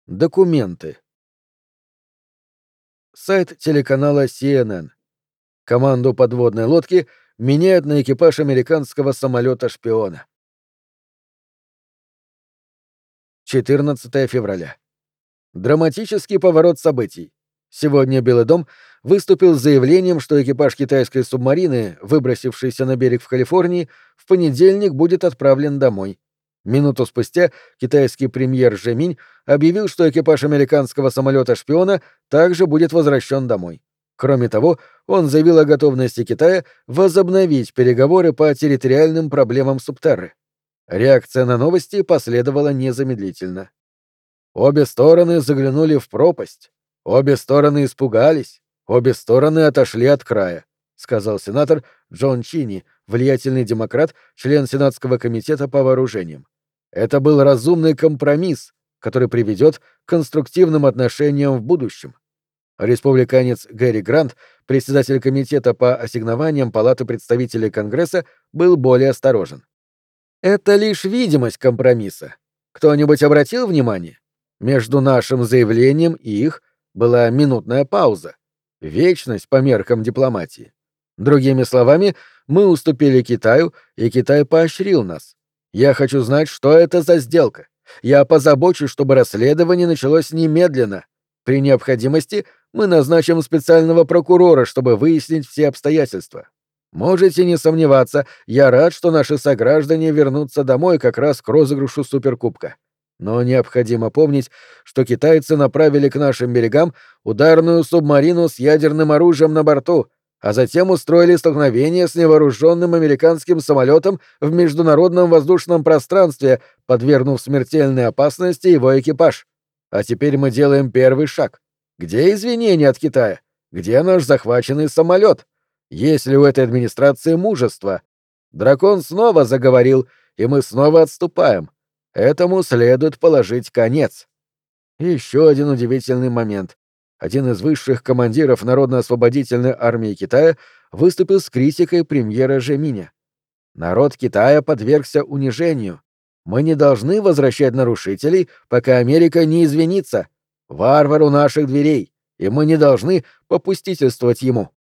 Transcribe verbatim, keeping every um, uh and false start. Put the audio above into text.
Документы. Сайт телеканала Си Эн Эн. Команду подводной лодки меняют на экипаж американского самолета-шпиона. четырнадцатое февраля. Драматический поворот событий. Сегодня Белый дом выступил с заявлением, что экипаж китайской субмарины, выбросившийся на берег в Калифорнии, в понедельник будет отправлен домой. Минуту спустя китайский премьер Же Минь объявил, что экипаж американского самолета-шпиона также будет возвращен домой. Кроме того, он заявил о готовности Китая возобновить переговоры по территориальным проблемам Субтерры. Реакция на новости последовала незамедлительно. Обе стороны заглянули в пропасть. Обе стороны испугались. Обе стороны отошли от края, сказал сенатор Джон Чини, влиятельный демократ, член Сенатского комитета по вооружениям. Это был разумный компромисс, который приведет к конструктивным отношениям в будущем. Республиканец Гэри Грант, председатель комитета по ассигнованиям Палаты представителей Конгресса, был более осторожен. Это лишь видимость компромисса. Кто-нибудь обратил внимание? Между нашим заявлением и их была минутная пауза. Вечность по меркам дипломатии. Другими словами, мы уступили Китаю, и Китай поощрил нас. Я хочу знать, что это за сделка. Я позабочусь, чтобы расследование началось немедленно. При необходимости мы назначим специального прокурора, чтобы выяснить все обстоятельства. Можете не сомневаться, я рад, что наши сограждане вернутся домой как раз к розыгрышу Суперкубка. Но необходимо помнить, что китайцы направили к нашим берегам ударную субмарину с ядерным оружием на борту, а затем устроили столкновение с невооруженным американским самолетом в международном воздушном пространстве, подвергнув смертельной опасности его экипаж. А теперь мы делаем первый шаг. Где извинения от Китая? Где наш захваченный самолет? Есть ли у этой администрации мужество? Дракон снова заговорил, и мы снова отступаем. Этому следует положить конец. И еще один удивительный момент. Один из высших командиров Народно-освободительной армии Китая выступил с критикой премьера Же Миня. Народ Китая подвергся унижению. Мы не должны возвращать нарушителей, пока Америка не извинится. Варвар у наших дверей, и мы не должны попустительствовать ему.